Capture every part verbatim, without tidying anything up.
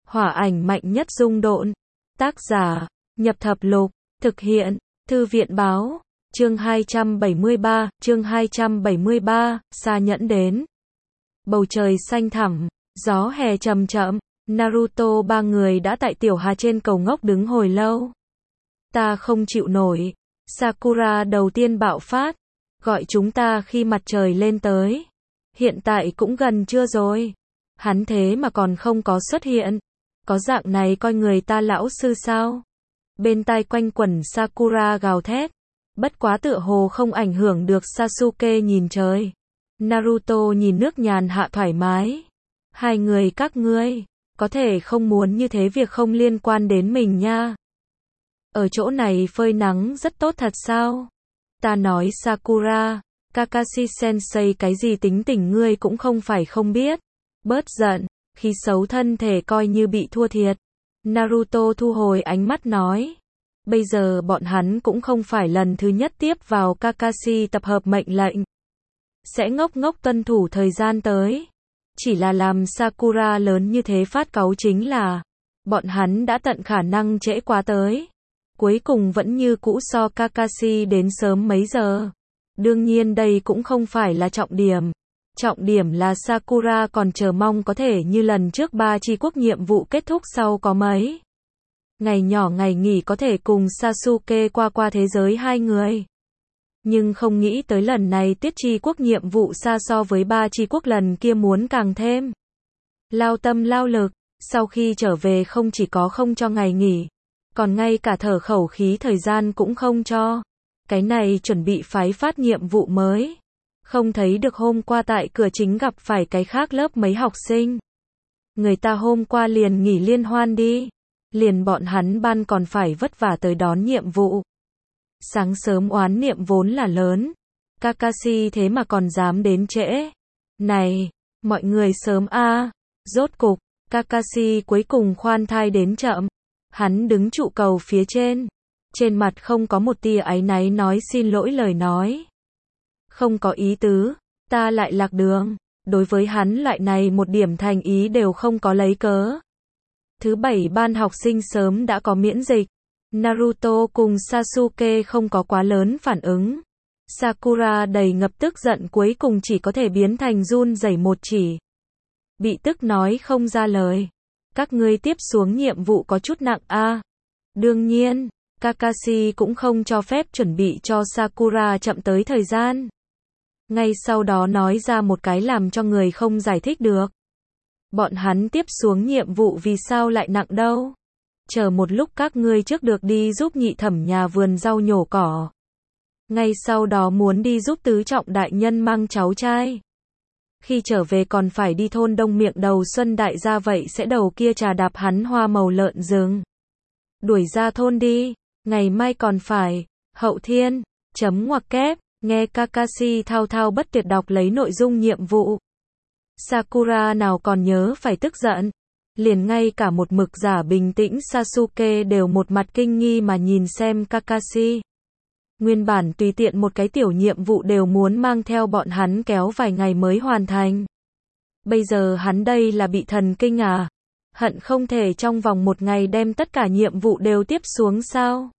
Hỏa ảnh mạnh nhất dung độn. Tác giả, Nhập Thập Lục, thực hiện, Thư viện báo, chương hai trăm bảy mươi ba, chương hai trăm bảy mươi ba, Xa Nhẫn đến. Bầu trời xanh thẳm, gió hè chậm chậm, Naruto ba người đã tại tiểu hà trên cầu ngốc đứng hồi lâu. Ta không chịu nổi, Sakura đầu tiên bạo phát, gọi chúng ta khi mặt trời lên tới. Hiện tại cũng gần trưa rồi, hắn thế mà còn không có xuất hiện, có dạng này coi người ta lão sư sao? Bên tai quanh quẩn Sakura gào thét, bất quá tựa hồ không ảnh hưởng được Sasuke nhìn trời. Naruto nhìn nước nhàn hạ thoải mái. Hai người các ngươi, có thể không muốn như thế, việc không liên quan đến mình nha. Ở chỗ này phơi nắng rất tốt thật sao? Ta nói Sakura, Kakashi Sensei cái gì tính tình ngươi cũng không phải không biết. Bớt giận, khi xấu thân thể coi như bị thua thiệt. Naruto thu hồi ánh mắt nói. Bây giờ bọn hắn cũng không phải lần thứ nhất tiếp vào Kakashi tập hợp mệnh lệnh. Sẽ ngốc ngốc tuân thủ thời gian tới. Chỉ là làm Sakura lớn như thế phát cáu chính là bọn hắn đã tận khả năng trễ quá tới. Cuối cùng vẫn như cũ so Kakashi đến sớm mấy giờ. Đương nhiên đây cũng không phải là trọng điểm. Trọng điểm là Sakura còn chờ mong có thể như lần trước ba chi quốc nhiệm vụ kết thúc sau có mấy ngày nhỏ ngày nghỉ có thể cùng Sasuke qua qua thế giới hai người. Nhưng không nghĩ tới lần này tiết chi quốc nhiệm vụ xa so với ba chi quốc lần kia muốn càng thêm lao tâm lao lực. Sau khi trở về không chỉ có không cho ngày nghỉ, còn ngay cả thở khẩu khí thời gian cũng không cho. Cái này chuẩn bị phái phát nhiệm vụ mới. Không thấy được hôm qua tại cửa chính gặp phải cái khác lớp mấy học sinh. Người ta hôm qua liền nghỉ liên hoan đi. Liền bọn hắn ban còn phải vất vả tới đón nhiệm vụ. Sáng sớm oán niệm vốn là lớn. Kakashi thế mà còn dám đến trễ. Này, mọi người sớm a à. Rốt cục, Kakashi cuối cùng khoan thai đến chậm. Hắn đứng trụ cầu phía trên. Trên mặt không có một tia áy náy nói xin lỗi lời nói. Không có ý tứ, ta lại lạc đường. Đối với hắn loại này một điểm thành ý đều không có lấy cớ. Thứ bảy ban học sinh sớm đã có miễn dịch. Naruto cùng Sasuke không có quá lớn phản ứng. Sakura đầy ngập tức giận cuối cùng chỉ có thể biến thành run rẩy một chỉ. Bị tức nói không ra lời. Các ngươi tiếp xuống nhiệm vụ có chút nặng a. À. Đương nhiên, Kakashi cũng không cho phép chuẩn bị cho Sakura chậm tới thời gian. Ngay sau đó nói ra một cái làm cho người không giải thích được. Bọn hắn tiếp xuống nhiệm vụ vì sao lại nặng đâu? Chờ một lúc các ngươi trước được đi giúp nhị thẩm nhà vườn rau nhổ cỏ. Ngay sau đó muốn đi giúp tứ trọng đại nhân mang cháu trai. Khi trở về còn phải đi thôn Đông Miệng đầu xuân đại gia vậy sẽ đầu kia trà đạp hắn hoa màu lợn rừng. Đuổi ra thôn đi, ngày mai còn phải, hậu thiên, chấm ngoặc kép, nghe Kakashi thao thao bất tuyệt đọc lấy nội dung nhiệm vụ. Sakura nào còn nhớ phải tức giận, liền ngay cả một mực giả bình tĩnh Sasuke đều một mặt kinh nghi mà nhìn xem Kakashi. Nguyên bản tùy tiện một cái tiểu nhiệm vụ đều muốn mang theo bọn hắn kéo vài ngày mới hoàn thành. Bây giờ hắn đây là bị thần kinh à? Hận không thể trong vòng một ngày đem tất cả nhiệm vụ đều tiếp xuống sao?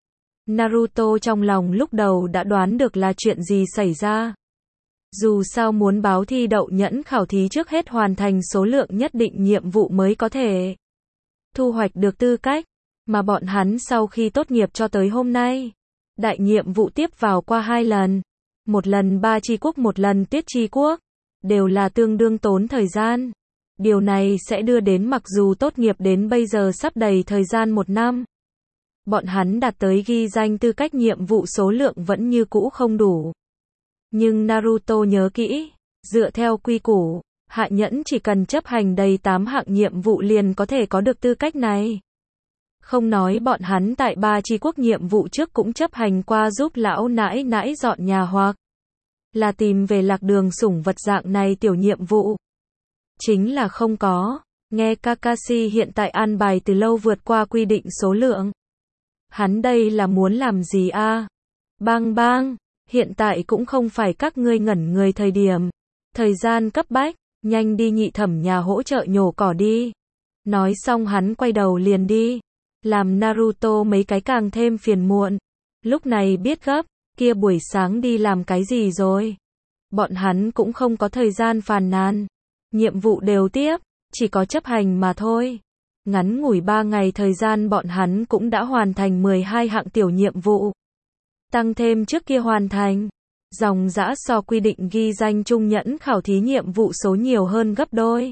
Naruto trong lòng lúc đầu đã đoán được là chuyện gì xảy ra. Dù sao muốn báo thi đậu nhẫn khảo thí trước hết hoàn thành số lượng nhất định nhiệm vụ mới có thể thu hoạch được tư cách, mà bọn hắn sau khi tốt nghiệp cho tới hôm nay, đại nhiệm vụ tiếp vào qua hai lần, một lần ba chi quốc một lần tiết chi quốc, đều là tương đương tốn thời gian. Điều này sẽ đưa đến mặc dù tốt nghiệp đến bây giờ sắp đầy thời gian một năm, bọn hắn đạt tới ghi danh tư cách nhiệm vụ số lượng vẫn như cũ không đủ. Nhưng Naruto nhớ kỹ, dựa theo quy củ, hạ nhẫn chỉ cần chấp hành đầy tám hạng nhiệm vụ liền có thể có được tư cách này. Không nói bọn hắn tại ba chi quốc nhiệm vụ trước cũng chấp hành qua giúp lão nãi nãi dọn nhà hoặc là tìm về lạc đường sủng vật dạng này tiểu nhiệm vụ. Chính là không có, nghe Kakashi hiện tại an bài từ lâu vượt qua quy định số lượng. Hắn đây là muốn làm gì a? À? Bang bang, hiện tại cũng không phải các ngươi ngẩn người thời điểm. Thời gian cấp bách, nhanh đi nhị thẩm nhà hỗ trợ nhổ cỏ đi. Nói xong hắn quay đầu liền đi, làm Naruto mấy cái càng thêm phiền muộn. Lúc này biết gấp, kia buổi sáng đi làm cái gì rồi? Bọn hắn cũng không có thời gian phàn nàn. Nhiệm vụ đều tiếp, chỉ có chấp hành mà thôi. Ngắn ngủi ba ngày thời gian bọn hắn cũng đã hoàn thành mười hai hạng tiểu nhiệm vụ. Tăng thêm trước kia hoàn thành. Dòng dã so quy định ghi danh trung nhẫn khảo thí nhiệm vụ số nhiều hơn gấp đôi.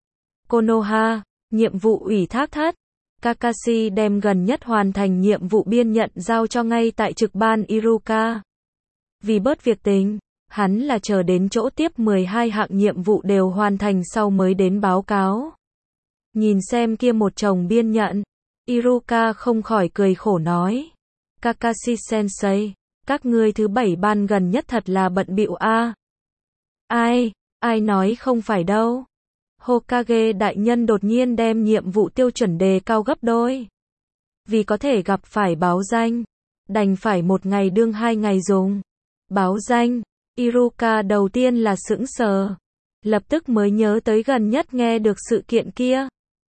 Konoha, nhiệm vụ ủy thác thất. Kakashi đem gần nhất hoàn thành nhiệm vụ biên nhận giao cho ngay tại trực ban Iruka. Vì bớt việc tình, hắn là chờ đến chỗ tiếp mười hai hạng nhiệm vụ đều hoàn thành sau mới đến báo cáo. Nhìn xem kia một chồng biên nhận, Iruka không khỏi cười khổ nói. Kakashi-sensei, các ngươi thứ bảy ban gần nhất thật là bận bịu a. Ai, ai nói không phải đâu. Hokage đại nhân đột nhiên đem nhiệm vụ tiêu chuẩn đề cao gấp đôi. Vì có thể gặp phải báo danh, đành phải một ngày đương hai ngày dùng. Báo danh, Iruka đầu tiên là sững sờ, lập tức mới nhớ tới gần nhất nghe được sự kiện kia.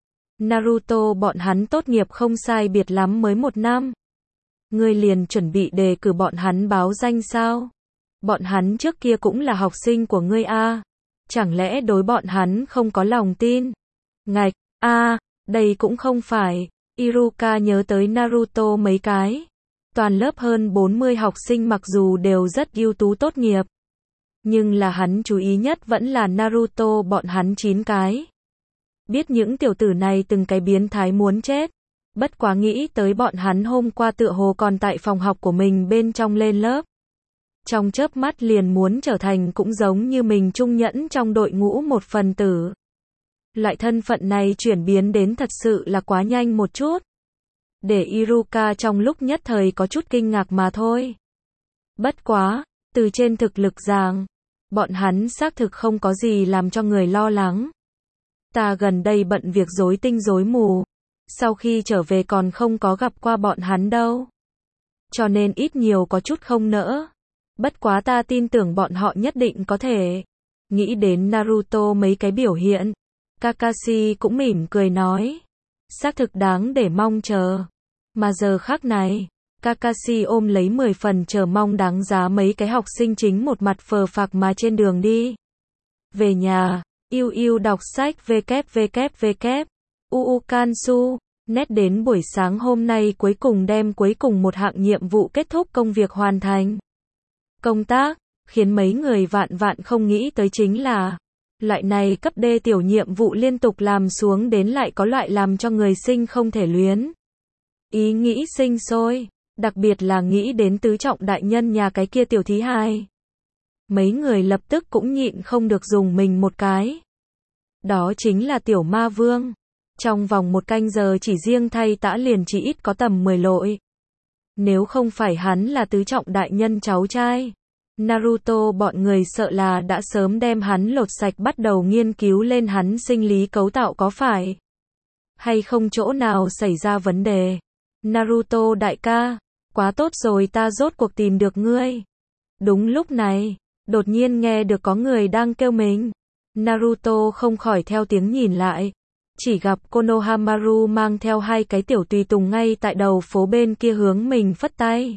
Naruto bọn hắn tốt nghiệp không sai biệt lắm mới một năm. Ngươi liền chuẩn bị đề cử bọn hắn báo danh sao? Bọn hắn trước kia cũng là học sinh của ngươi a. Chẳng lẽ đối bọn hắn không có lòng tin? Ngạch, a, đây cũng không phải. Iruka nhớ tới Naruto mấy cái. Toàn lớp hơn bốn mươi học sinh mặc dù đều rất ưu tú tốt nghiệp. Nhưng là hắn chú ý nhất vẫn là Naruto bọn hắn chín cái. Biết những tiểu tử này từng cái biến thái muốn chết. Bất quá nghĩ tới bọn hắn hôm qua tựa hồ còn tại phòng học của mình bên trong lên lớp. Trong chớp mắt liền muốn trở thành cũng giống như mình trung nhẫn trong đội ngũ một phần tử. Loại thân phận này chuyển biến đến thật sự là quá nhanh một chút. Để Iruka trong lúc nhất thời có chút kinh ngạc mà thôi. Bất quá, từ trên thực lực giảng, bọn hắn xác thực không có gì làm cho người lo lắng. Ta gần đây bận việc rối tinh rối mù. Sau khi trở về còn không có gặp qua bọn hắn đâu. Cho nên ít nhiều có chút không nỡ. Bất quá ta tin tưởng bọn họ nhất định có thể. Nghĩ đến Naruto mấy cái biểu hiện. Kakashi cũng mỉm cười nói. Xác thực đáng để mong chờ. Mà giờ khắc này, Kakashi ôm lấy mười phần chờ mong đáng giá mấy cái học sinh chính một mặt phờ phạc mà trên đường đi. Về nhà, yêu yêu đọc sách www. Uukansu, nét đến buổi sáng hôm nay cuối cùng đem cuối cùng một hạng nhiệm vụ kết thúc công việc hoàn thành. Công tác, khiến mấy người vạn vạn không nghĩ tới chính là, loại này cấp D tiểu nhiệm vụ liên tục làm xuống đến lại có loại làm cho người sinh không thể luyến. Ý nghĩ sinh sôi, đặc biệt là nghĩ đến tứ trọng đại nhân nhà cái kia tiểu thí hài. Mấy người lập tức cũng nhịn không được dùng mình một cái. Đó chính là tiểu ma vương. Trong vòng một canh giờ chỉ riêng thay tã liền chỉ ít có tầm mười lội. Nếu không phải hắn là tứ trọng đại nhân cháu trai, Naruto bọn người sợ là đã sớm đem hắn lột sạch bắt đầu nghiên cứu lên hắn sinh lý cấu tạo có phải hay không chỗ nào xảy ra vấn đề. Naruto đại ca, quá tốt rồi ta rốt cuộc tìm được ngươi. Đúng lúc này, đột nhiên nghe được có người đang kêu mình. Naruto không khỏi theo tiếng nhìn lại. Chỉ gặp Konohamaru mang theo hai cái tiểu tùy tùng ngay tại đầu phố bên kia hướng mình phất tay.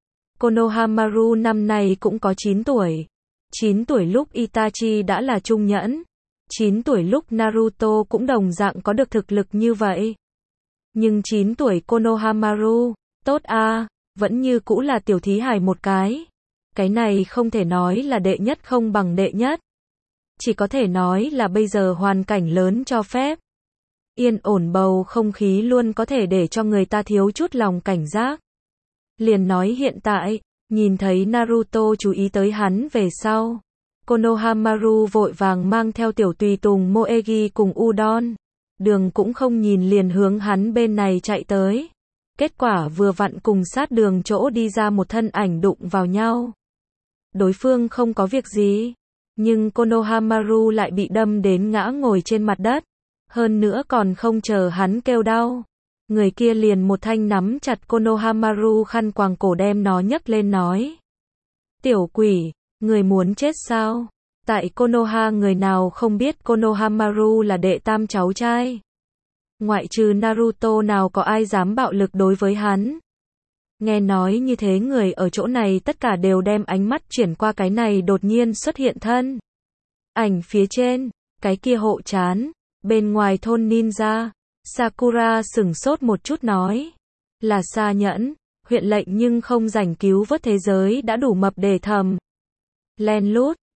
Konohamaru năm nay cũng có chín tuổi. chín tuổi lúc Itachi đã là trung nhẫn. chín tuổi lúc Naruto cũng đồng dạng có được thực lực như vậy. Nhưng chín tuổi Konohamaru, tốt a, vẫn như cũ là tiểu thí hài một cái. Cái này không thể nói là đệ nhất không bằng đệ nhất. Chỉ có thể nói là bây giờ hoàn cảnh lớn cho phép. Yên ổn bầu không khí luôn có thể để cho người ta thiếu chút lòng cảnh giác. Liền nói hiện tại, nhìn thấy Naruto chú ý tới hắn về sau. Konohamaru vội vàng mang theo tiểu tùy tùng Moegi cùng Udon. Đường cũng không nhìn liền hướng hắn bên này chạy tới. Kết quả vừa vặn cùng sát đường chỗ đi ra một thân ảnh đụng vào nhau. Đối phương không có việc gì. Nhưng Konohamaru lại bị đâm đến ngã ngồi trên mặt đất. Hơn nữa còn không chờ hắn kêu đau. Người kia liền một thanh nắm chặt Konohamaru khăn quàng cổ đem nó nhấc lên nói. Tiểu quỷ, người muốn chết sao? Tại Konoha người nào không biết Konohamaru là đệ tam cháu trai. Ngoại trừ Naruto nào có ai dám bạo lực đối với hắn. Nghe nói như thế người ở chỗ này tất cả đều đem ánh mắt chuyển qua cái này đột nhiên xuất hiện thân. Ảnh phía trên, cái kia hộ chán, bên ngoài thôn ninja. Sakura sửng sốt một chút nói. Là Sa Nhẫn, huyện lệnh nhưng không rảnh cứu vớt thế giới đã đủ mập để thầm. Len lút,